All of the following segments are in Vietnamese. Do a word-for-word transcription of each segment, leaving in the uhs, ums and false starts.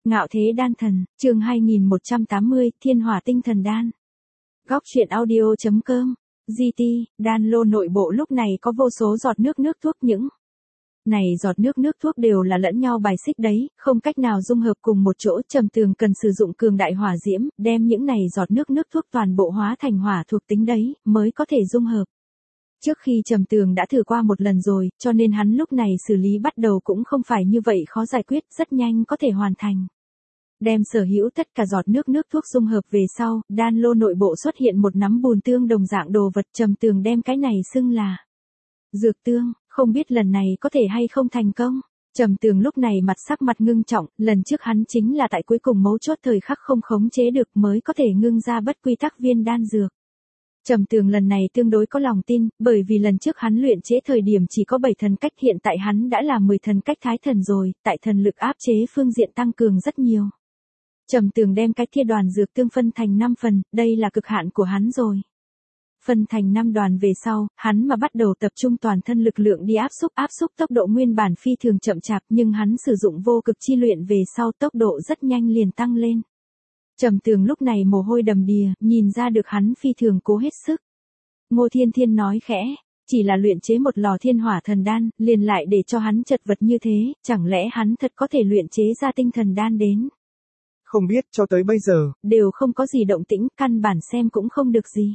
Ngạo thế đan thần, chương hai nghìn một trăm tám mươi, Thiên hỏa tinh thần đan. Góc truyện audio.com, giê tê, đan lô nội bộ lúc này có vô số giọt nước nước thuốc những. Này giọt nước nước thuốc đều là lẫn nhau bài xích đấy, không cách nào dung hợp cùng một chỗ. Trầm Tường cần sử dụng cường đại hỏa diễm, đem những này giọt nước nước thuốc toàn bộ hóa thành hỏa thuộc tính đấy, mới có thể dung hợp. Trước khi Trầm Tường đã thử qua một lần rồi, cho nên hắn lúc này xử lý bắt đầu cũng không phải như vậy khó giải quyết, rất nhanh có thể hoàn thành. Đem sở hữu tất cả giọt nước nước thuốc dung hợp về sau, đan lô nội bộ xuất hiện một nắm bùn tương đồng dạng đồ vật. Trầm Tường đem cái này xưng là dược tương, không biết lần này có thể hay không thành công. Trầm Tường lúc này mặt sắc mặt ngưng trọng, lần trước hắn chính là tại cuối cùng mấu chốt thời khắc không khống chế được mới có thể ngưng ra bất quy tắc viên đan dược. Trầm Tường lần này tương đối có lòng tin, bởi vì lần trước hắn luyện chế thời điểm chỉ có bảy thần cách, hiện tại hắn đã là mười thần cách thái thần rồi, tại thần lực áp chế phương diện tăng cường rất nhiều. Trầm Tường đem cái kia đoàn dược tương phân thành năm phần, đây là cực hạn của hắn rồi. Phân thành năm đoàn về sau, hắn mà bắt đầu tập trung toàn thân lực lượng đi áp xúc, áp xúc tốc độ nguyên bản phi thường chậm chạp, nhưng hắn sử dụng vô cực chi luyện về sau tốc độ rất nhanh liền tăng lên. Trầm Tường lúc này mồ hôi đầm đìa, nhìn ra được hắn phi thường cố hết sức. Ngô Thiên Thiên nói khẽ, chỉ là luyện chế một lò thiên hỏa thần đan, liền lại để cho hắn chật vật như thế, chẳng lẽ hắn thật có thể luyện chế ra tinh thần đan đến? Không biết cho tới bây giờ, đều không có gì động tĩnh, căn bản xem cũng không được gì.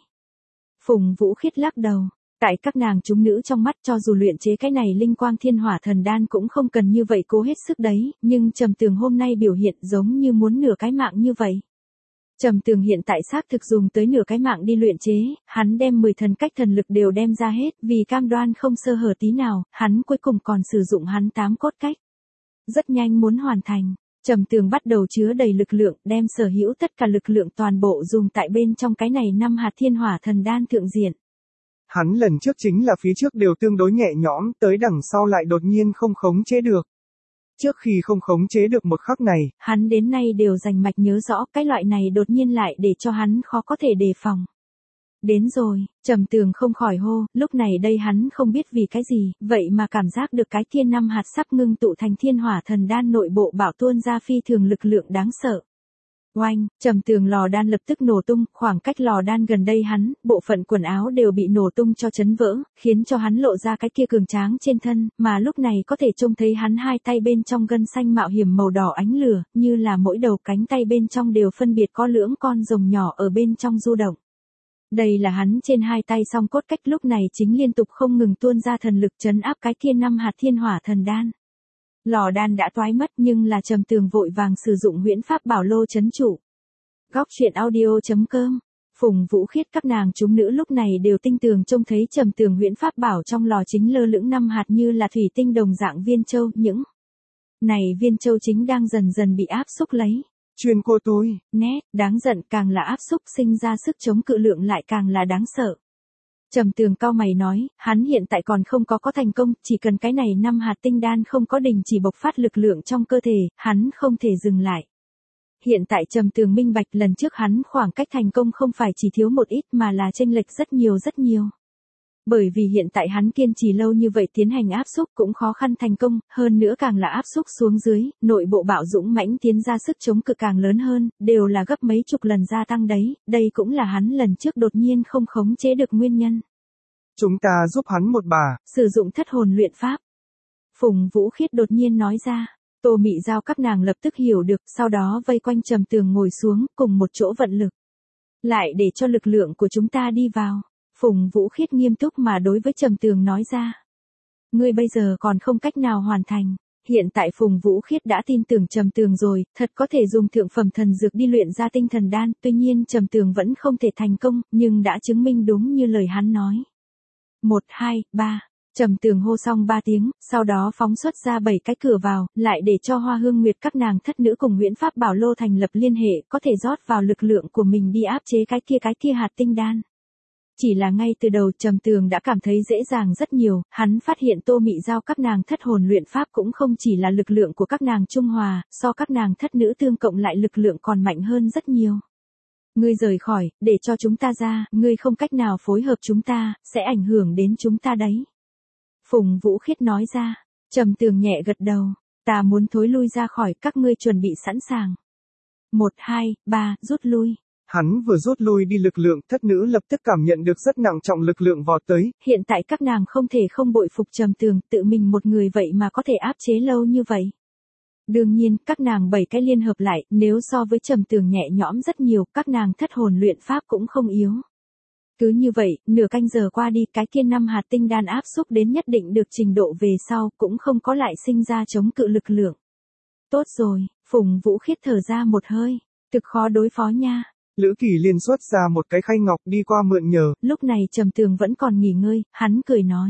Phùng Vũ Khiết lắc đầu, tại các nàng chúng nữ trong mắt cho dù luyện chế cái này linh quang thiên hỏa thần đan cũng không cần như vậy cố hết sức đấy, nhưng Trầm Tường hôm nay biểu hiện giống như muốn nửa cái mạng như vậy. Trầm Tường hiện tại xác thực dùng tới nửa cái mạng đi luyện chế, hắn đem mười thần cách thần lực đều đem ra hết, vì cam đoan không sơ hở tí nào, hắn cuối cùng còn sử dụng hắn tám cốt cách. Rất nhanh muốn hoàn thành, Trầm Tường bắt đầu chứa đầy lực lượng, đem sở hữu tất cả lực lượng toàn bộ dùng tại bên trong cái này năm hạt thiên hỏa thần đan thượng diện. Hắn lần trước chính là phía trước đều tương đối nhẹ nhõm, tới đằng sau lại đột nhiên không khống chế được. Trước khi không khống chế được một khắc này, hắn đến nay đều rành mạch nhớ rõ cái loại này đột nhiên lại để cho hắn khó có thể đề phòng. Đến rồi, Trầm Tường không khỏi hô, lúc này đây hắn không biết vì cái gì, vậy mà cảm giác được cái thiên năm hạt sắp ngưng tụ thành thiên hỏa thần đan nội bộ bảo tuôn ra phi thường lực lượng đáng sợ. Oanh, Trầm Tường lò đan lập tức nổ tung, khoảng cách lò đan gần đây hắn, bộ phận quần áo đều bị nổ tung cho chấn vỡ, khiến cho hắn lộ ra cái kia cường tráng trên thân, mà lúc này có thể trông thấy hắn hai tay bên trong gân xanh mạo hiểm màu đỏ ánh lửa, như là mỗi đầu cánh tay bên trong đều phân biệt có lưỡng con rồng nhỏ ở bên trong du động. Đây là hắn trên hai tay song cốt cách lúc này chính liên tục không ngừng tuôn ra thần lực trấn áp cái kia năm hạt thiên hỏa thần đan. Lò đan đã toái mất nhưng là Trầm Tường vội vàng sử dụng huyễn pháp bảo lô trấn trụ. Góc truyện audio.com, Phùng Vũ Khiết các nàng chúng nữ lúc này đều tinh tường trông thấy Trầm Tường huyễn pháp bảo trong lò chính lơ lửng năm hạt như là thủy tinh đồng dạng viên châu, những này viên châu chính đang dần dần bị áp xúc lấy. Chuyên cô tôi, nét, đáng giận, càng là áp xúc sinh ra sức chống cự lượng lại càng là đáng sợ. Trầm Tường cau mày nói, hắn hiện tại còn không có có thành công, chỉ cần cái này năm hạt tinh đan không có đình chỉ bộc phát lực lượng trong cơ thể, hắn không thể dừng lại. Hiện tại Trầm Tường minh bạch lần trước hắn khoảng cách thành công không phải chỉ thiếu một ít mà là chênh lệch rất nhiều rất nhiều. Bởi vì hiện tại hắn kiên trì lâu như vậy tiến hành áp xúc cũng khó khăn thành công, hơn nữa càng là áp xúc xuống dưới, nội bộ bạo dũng mãnh tiến ra sức chống cự càng lớn hơn, đều là gấp mấy chục lần gia tăng đấy, đây cũng là hắn lần trước đột nhiên không khống chế được nguyên nhân. Chúng ta giúp hắn một bà. Sử dụng thất hồn luyện pháp. Phùng Vũ Khiết đột nhiên nói ra, Tô Mị Giao các nàng lập tức hiểu được, sau đó vây quanh Trầm Tường ngồi xuống, cùng một chỗ vận lực. Lại để cho lực lượng của chúng ta đi vào. Phùng Vũ Khiết nghiêm túc mà đối với Trầm Tường nói ra. Ngươi bây giờ còn không cách nào hoàn thành. Hiện tại Phùng Vũ Khiết đã tin tưởng Trầm Tường rồi, thật có thể dùng thượng phẩm thần dược đi luyện ra tinh thần đan, tuy nhiên Trầm Tường vẫn không thể thành công, nhưng đã chứng minh đúng như lời hắn nói. Một, hai, ba. Trầm Tường hô xong ba tiếng, sau đó phóng xuất ra bảy cái cửa vào, lại để cho Hoa Hương Nguyệt các nàng thất nữ cùng huyễn pháp bảo lô thành lập liên hệ, có thể rót vào lực lượng của mình đi áp chế cái kia cái kia hạt tinh đan. Chỉ là ngay từ đầu Trầm Tường đã cảm thấy dễ dàng rất nhiều, hắn phát hiện Tô Mị Giao các nàng thất hồn luyện pháp cũng không chỉ là lực lượng của các nàng trung hòa, so các nàng thất nữ tương cộng lại lực lượng còn mạnh hơn rất nhiều. Ngươi rời khỏi, để cho chúng ta ra, ngươi không cách nào phối hợp chúng ta, sẽ ảnh hưởng đến chúng ta đấy. Phùng Vũ Khiết nói ra, Trầm Tường nhẹ gật đầu. Ta muốn thối lui ra khỏi, các ngươi chuẩn bị sẵn sàng. Một, hai, ba, rút lui. Hắn vừa rút lui đi lực lượng, thất nữ lập tức cảm nhận được rất nặng trọng lực lượng vọt tới. Hiện tại các nàng không thể không bội phục Trầm Tường, tự mình một người vậy mà có thể áp chế lâu như vậy. Đương nhiên, các nàng bảy cái liên hợp lại, nếu so với Trầm Tường nhẹ nhõm rất nhiều, các nàng thất hồn luyện pháp cũng không yếu. Cứ như vậy, nửa canh giờ qua đi, cái kia năm hạt tinh đan áp xúc đến nhất định được trình độ về sau, cũng không có lại sinh ra chống cự lực lượng. Tốt rồi, Phùng Vũ Khiết thở ra một hơi, thực khó đối phó nha. Lữ Kỳ Liên xuất ra một cái khay ngọc đi qua mượn nhờ. Lúc này Trầm Tường vẫn còn nghỉ ngơi, hắn cười nói.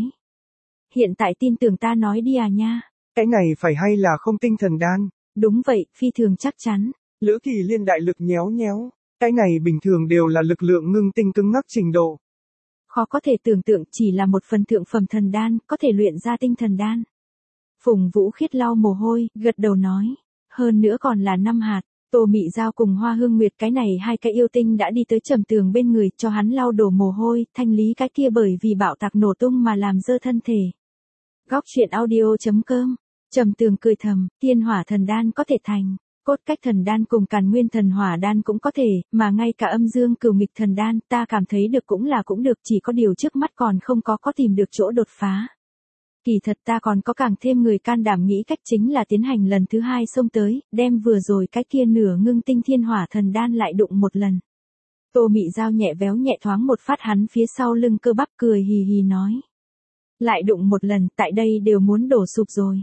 Hiện tại tin tưởng ta nói đi à nha. Cái này phải hay là không tinh thần đan? Đúng vậy, phi thường chắc chắn. Lữ Kỳ Liên đại lực nhéo nhéo. Cái này bình thường đều là lực lượng ngưng tinh cứng ngắc trình độ. Khó có thể tưởng tượng chỉ là một phần thượng phẩm thần đan, có thể luyện ra tinh thần đan. Phùng Vũ Khiết lau mồ hôi, gật đầu nói. Hơn nữa còn là năm hạt. Tô Mị Giao cùng Hoa Hương Nguyệt cái này hai cái yêu tinh đã đi tới Trầm Tường bên người, cho hắn lau đổ mồ hôi, thanh lý cái kia bởi vì bạo tạc nổ tung mà làm dơ thân thể. Góc truyện audio chấm com. Trầm Tường cười thầm, tiên hỏa thần đan có thể thành, cốt cách thần đan cùng càn nguyên thần hỏa đan cũng có thể, mà ngay cả âm dương cửu nghịch thần đan, ta cảm thấy được cũng là cũng được, chỉ có điều trước mắt còn không có có tìm được chỗ đột phá. Kỳ thật ta còn có càng thêm người can đảm nghĩ cách, chính là tiến hành lần thứ hai xông tới, đem vừa rồi cái kia nửa ngưng tinh thiên hỏa thần đan lại đụng một lần. Tô Mị Giao nhẹ véo nhẹ thoáng một phát hắn phía sau lưng cơ bắp, cười hì hì nói. Lại đụng một lần, tại đây đều muốn đổ sụp rồi.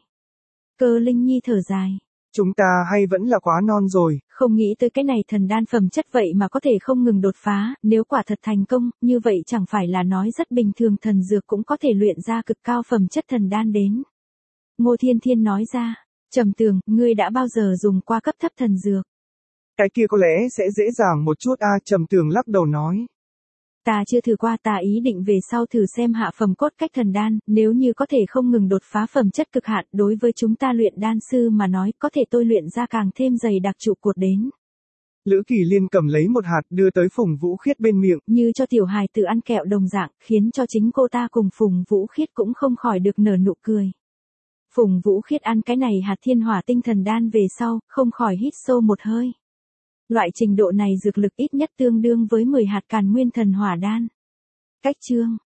Cơ Linh Nhi thở dài. Chúng ta hay vẫn là quá non rồi. Không nghĩ tới cái này thần đan phẩm chất vậy mà có thể không ngừng đột phá, nếu quả thật thành công, như vậy chẳng phải là nói rất bình thường thần dược cũng có thể luyện ra cực cao phẩm chất thần đan đến. Ngô Thiên Thiên nói ra, Trầm Tường, ngươi đã bao giờ dùng qua cấp thấp thần dược? Cái kia có lẽ sẽ dễ dàng một chút a, à, Trầm Tường lắc đầu nói. Ta chưa thử qua, ta ý định về sau thử xem hạ phẩm cốt cách thần đan, nếu như có thể không ngừng đột phá phẩm chất cực hạn, đối với chúng ta luyện đan sư mà nói, có thể tôi luyện ra càng thêm dày đặc trụ cột đến. Lữ Kỳ Liên cầm lấy một hạt đưa tới Phùng Vũ Khiết bên miệng. Như cho tiểu hài tự ăn kẹo đồng dạng, khiến cho chính cô ta cùng Phùng Vũ Khiết cũng không khỏi được nở nụ cười. Phùng Vũ Khiết ăn cái này hạt thiên hỏa tinh thần đan về sau, không khỏi hít sâu một hơi. Loại trình độ này dược lực ít nhất tương đương với mười hạt càn nguyên thần hỏa đan. Cách chương